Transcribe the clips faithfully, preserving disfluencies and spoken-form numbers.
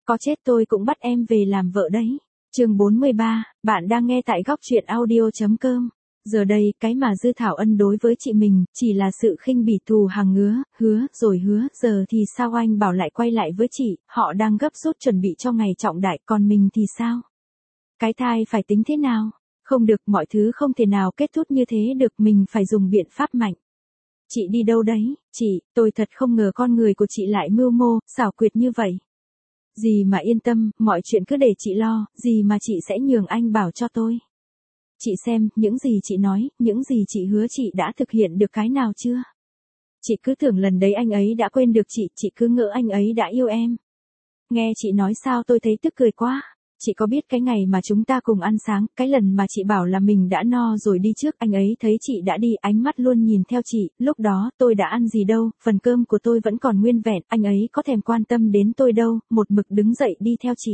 có chết tôi cũng bắt em về làm vợ đấy. Chương bốn mươi ba, bạn đang nghe tại góc truyện audio chấm com. Giờ đây, cái mà Dư Thảo Ân đối với chị mình, chỉ là sự khinh bỉ thù hàng ngứa, hứa, rồi hứa, giờ thì sao anh bảo lại quay lại với chị, họ đang gấp rút chuẩn bị cho ngày trọng đại, còn mình thì sao? Cái thai phải tính thế nào? Không được, mọi thứ không thể nào kết thúc như thế được, mình phải dùng biện pháp mạnh. Chị đi đâu đấy? Chị, tôi thật không ngờ con người của chị lại mưu mô, xảo quyệt như vậy. Dì mà yên tâm, mọi chuyện cứ để chị lo, dì mà chị sẽ nhường anh bảo cho tôi. Chị xem, những gì chị nói, những gì chị hứa chị đã thực hiện được cái nào chưa? Chị cứ tưởng lần đấy anh ấy đã quên được chị, chị cứ ngỡ anh ấy đã yêu em. Nghe chị nói sao tôi thấy tức cười quá. Chị có biết cái ngày mà chúng ta cùng ăn sáng, cái lần mà chị bảo là mình đã no rồi đi trước, anh ấy thấy chị đã đi, ánh mắt luôn nhìn theo chị, lúc đó tôi đã ăn gì đâu, phần cơm của tôi vẫn còn nguyên vẹn, anh ấy có thèm quan tâm đến tôi đâu, một mực đứng dậy đi theo chị.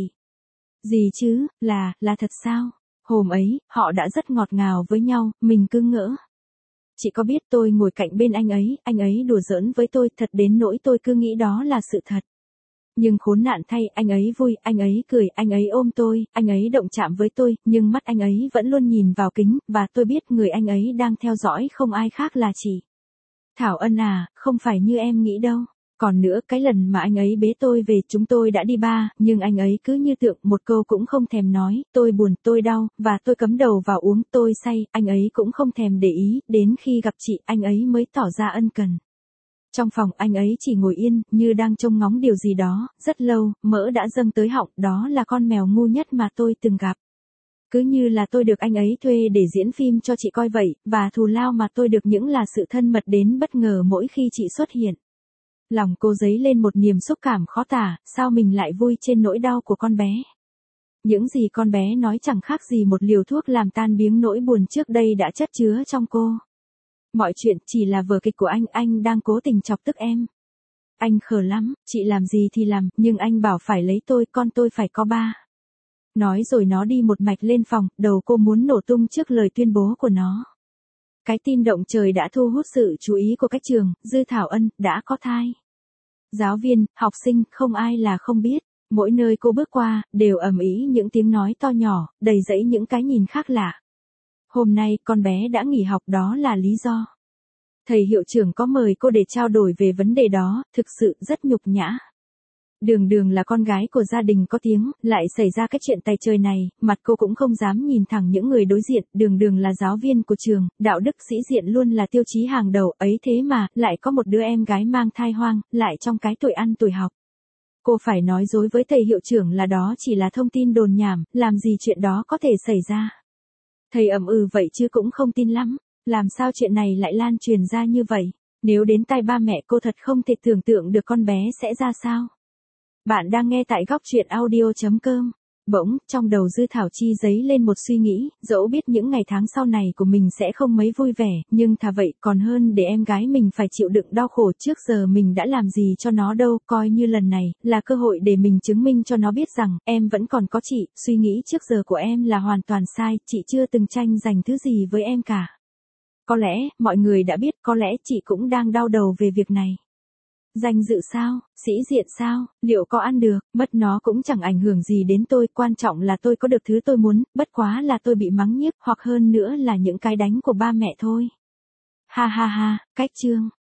Gì chứ, là, là thật sao? Hôm ấy, họ đã rất ngọt ngào với nhau, mình cứ ngỡ. Chị có biết tôi ngồi cạnh bên anh ấy, anh ấy đùa giỡn với tôi thật đến nỗi tôi cứ nghĩ đó là sự thật. Nhưng khốn nạn thay, anh ấy vui, anh ấy cười, anh ấy ôm tôi, anh ấy động chạm với tôi, nhưng mắt anh ấy vẫn luôn nhìn vào kính, và tôi biết người anh ấy đang theo dõi không ai khác là chị. Thảo Ân à, không phải như em nghĩ đâu. Còn nữa, cái lần mà anh ấy bế tôi về, chúng tôi đã đi bar, nhưng anh ấy cứ như tượng, một câu cũng không thèm nói, tôi buồn, tôi đau, và tôi cắm đầu vào uống, tôi say, anh ấy cũng không thèm để ý, đến khi gặp chị, anh ấy mới tỏ ra ân cần. Trong phòng, anh ấy chỉ ngồi yên, như đang trông ngóng điều gì đó, rất lâu, mỡ đã dâng tới họng, đó là con mèo ngu nhất mà tôi từng gặp. Cứ như là tôi được anh ấy thuê để diễn phim cho chị coi vậy, và thù lao mà tôi được những là sự thân mật đến bất ngờ mỗi khi chị xuất hiện. Lòng cô dấy lên một niềm xúc cảm khó tả, sao mình lại vui trên nỗi đau của con bé. Những gì con bé nói chẳng khác gì một liều thuốc làm tan biếng nỗi buồn trước đây đã chất chứa trong cô. Mọi chuyện chỉ là vở kịch của anh, anh đang cố tình chọc tức em. Anh khờ lắm, chị làm gì thì làm, nhưng anh bảo phải lấy tôi, con tôi phải có ba. Nói rồi nó đi một mạch lên phòng, đầu cô muốn nổ tung trước lời tuyên bố của nó. Cái tin động trời đã thu hút sự chú ý của các trường, Dư Thảo Ân, đã có thai. Giáo viên, học sinh, không ai là không biết. Mỗi nơi cô bước qua, đều ầm ĩ những tiếng nói to nhỏ, đầy dẫy những cái nhìn khác lạ. Hôm nay, con bé đã nghỉ học, đó là lý do. Thầy hiệu trưởng có mời cô để trao đổi về vấn đề đó, thực sự rất nhục nhã. Đường Đường là con gái của gia đình có tiếng, lại xảy ra cái chuyện tày trời này, mặt cô cũng không dám nhìn thẳng những người đối diện, Đường Đường là giáo viên của trường, đạo đức sĩ diện luôn là tiêu chí hàng đầu, ấy thế mà, lại có một đứa em gái mang thai hoang, lại trong cái tuổi ăn tuổi học. Cô phải nói dối với thầy hiệu trưởng là đó chỉ là thông tin đồn nhảm, làm gì chuyện đó có thể xảy ra. Thầy ậm ừ vậy chứ cũng không tin lắm, làm sao chuyện này lại lan truyền ra như vậy, nếu đến tai ba mẹ cô thật không thể tưởng tượng được con bé sẽ ra sao. Bạn đang nghe tại góc truyện audio chấm com. Bỗng, trong đầu Dư Thảo Chi dấy lên một suy nghĩ, dẫu biết những ngày tháng sau này của mình sẽ không mấy vui vẻ, nhưng thà vậy còn hơn để em gái mình phải chịu đựng đau khổ, trước giờ mình đã làm gì cho nó đâu, coi như lần này, là cơ hội để mình chứng minh cho nó biết rằng, em vẫn còn có chị, suy nghĩ trước giờ của em là hoàn toàn sai, chị chưa từng tranh giành thứ gì với em cả. Có lẽ, mọi người đã biết, có lẽ chị cũng đang đau đầu về việc này. Danh dự sao, sĩ diện sao, liệu có ăn được, mất nó cũng chẳng ảnh hưởng gì đến tôi, quan trọng là tôi có được thứ tôi muốn, bất quá là tôi bị mắng nhiếc, hoặc hơn nữa là những cái đánh của ba mẹ thôi. Ha ha ha, cách chương.